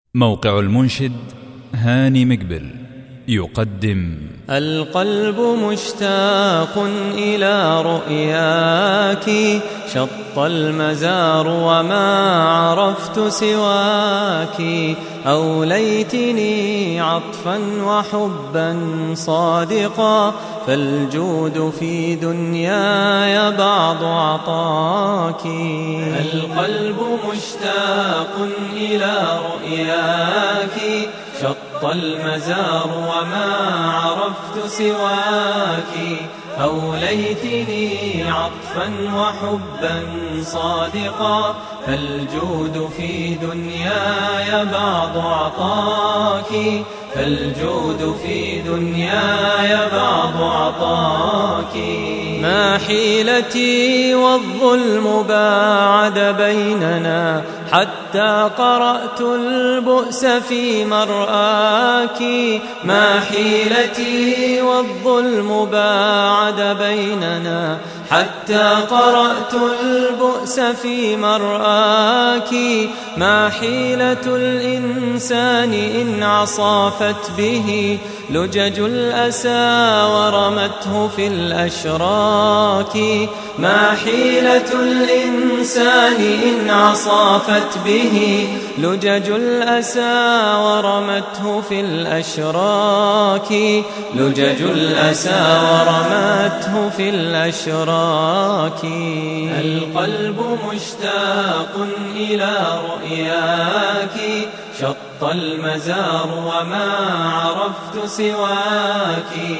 موقع المنشد هاني مقبل يقدم القلب مشتاق إلى رؤياك، شط المزار وما عرفت سواك، أوليتني عطفا وحبا صادقا، فالجود في دنياي بعض عطاك. القلب مشتاق إلى رؤياك، شط المزار وما عرفت سواك، أوليتني عطفا وحبا صادقا، فالجود في دنياي بعض عطاك، فالجود في دنياي بعض عطاك. ما حيلتي والظلم باعد بيننا، حتى قرأت البؤس في مرآك. ما حيلتي والظلم باعد بيننا، حتى قرأت البؤس في مرآك. ما حيلة الإنسان إن عصافت به لجج الأسى ورمته في الأشراك. ما حيلة الإنسان إن عصافت به لجج الأسى ورمته في الأشراك، لجج الأسى ورمته في الأشراك. القلب مشتاق إلى رؤياك، شط المزار وما عرفت سواك،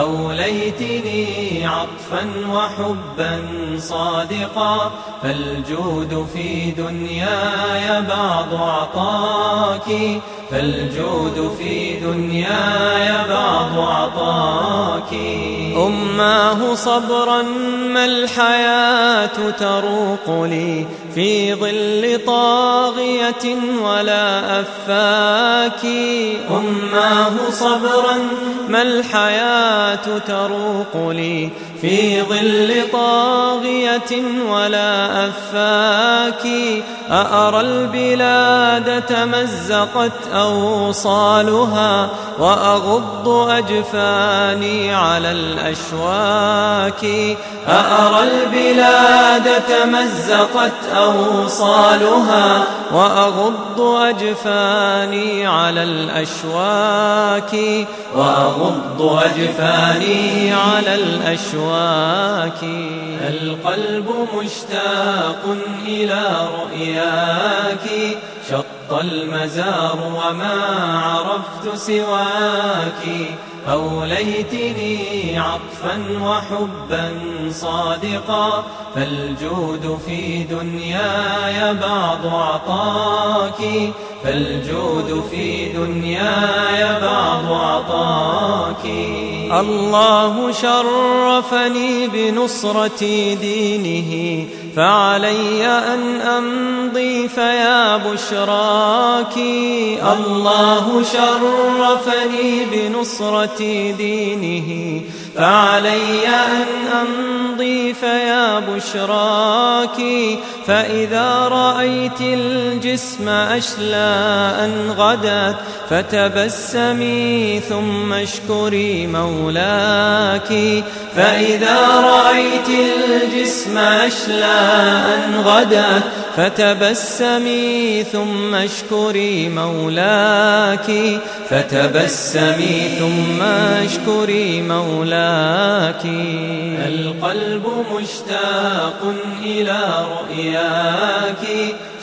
أوليتني عطفا وحبا صادقا، فالجود في دنياي بعض عطاك، فالجود في دنياي بعض عطاك. أماه صبرا ما الحياة تروق لي، في ظل طاغية ولا أفاك. أماه صبرا ما الحياة تروق لي، في ظل طاغية ولا أفاك. أأرى البلاد تمزقت أوصالها، وأغض أجفاني على الأشواك. أأرى البلاد تمزقت أوصالها، وأغض أجفاني على الأشواك، وأغض أجفاني على الأشواك. القلب مشتاق إلى رؤياك، شط المزار وما عرفت سواك، أوليتني عطفا وحبا صادقا، فالجود في دنياي بعض عطاك، فالجود في دنياي بعض عطاك. الله شرفني بنصرة دينه، فعلي أن أمضي فيا بشراك. الله شرفني بنصرة دينه، فعلي أن أمضي فيا بشراك. فإذا رأيت الجسم أشلاء غدت، فتبسمي ثم اشكري مولاك. فإذا رأيت الجسم أشلاء غدت، فتبسمي ثم اشكري مولاك، فتبسمي ثم اشكري مولاك. القلب مشتاق إلى رؤياك،